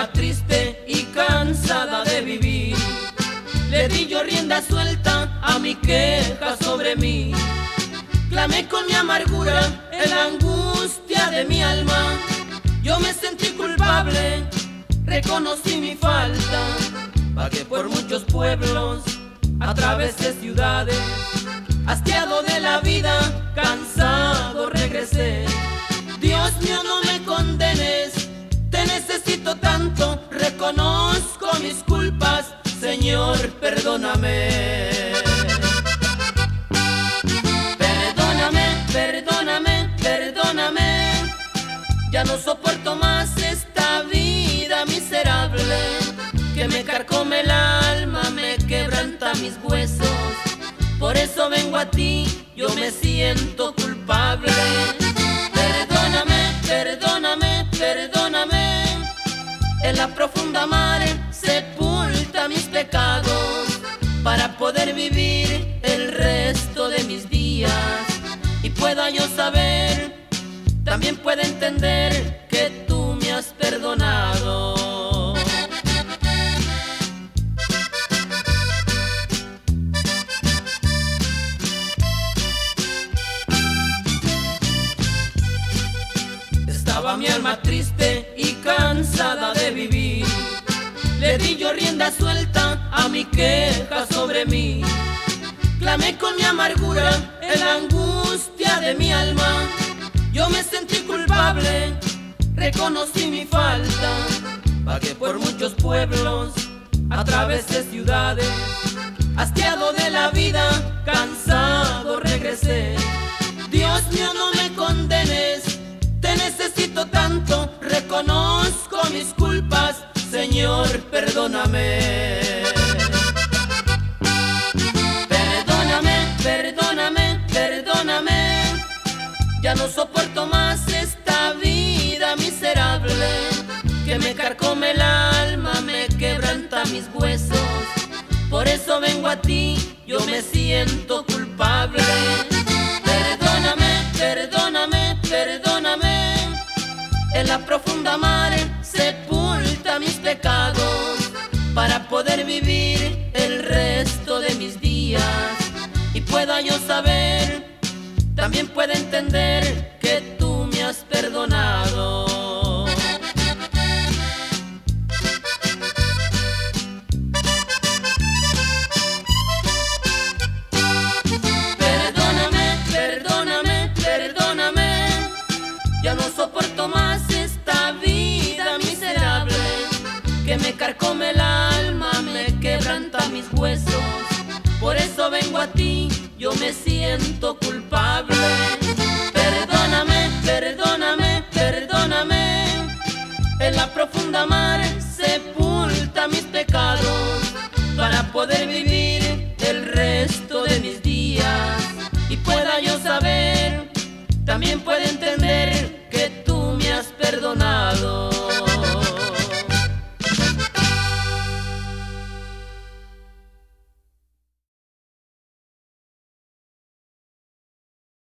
alma triste y cansada de vivir. Le di yo rienda suelta a mi queja sobre mí. Clamé con mi amargura en la angustia de mi alma. Yo me sentí culpable, reconocí mi falta. Vagué por muchos pueblos, atravesé ciudades. Hastiado de la vida, cansado regresé. Dios mío, no me condenes, te necesito tanto. Reconozco mis culpas, Señor, perdóname. Perdóname, perdóname, perdóname. Ya no soporto más esta vida miserable que me carcome el alma, me quebranta mis huesos. Por eso vengo a ti, yo me siento culpable. Perdóname, perdóname, perdóname. En la profunda mar sepulta mis pecados para poder vivir el resto de mis días. Y pueda yo saber, también pueda entender que tú me has perdonado. Estaba mi alma triste y cansada de vivir. Le di yo rienda suelta a mi queja sobre mí. Clamé con mi amargura en la angustia de mi alma. Yo me sentí culpable, reconocí mi falta. Vagué por muchos pueblos, atravesé ciudades. Hastiado de la vida, cansado regresé. Dios mío, no me condenes, te necesito tanto. Reconozco mis culpas, Señor, perdóname. Perdóname, perdóname, perdóname. Ya no soporto más esta vida miserable que me carcome el alma, me quebranta mis huesos. Por eso vengo a ti, yo me siento culpable. Perdóname, perdóname, perdóname. En la profunda mar sepulta mis pecados para poder vivir el resto de mis días. Y pueda yo saber, también pueda entender que tú me has perdonado. Perdóname, perdóname, perdóname. Ya no soporto más esta vida miserable que me carcome el alma, me quebranta mis huesos. Por eso vengo a ti, yo me siento culpable. Perdóname, perdóname, perdóname. En la profunda mar sepulta mis pecados para poder vivir el resto de mis días. Y pueda yo saber, también pueden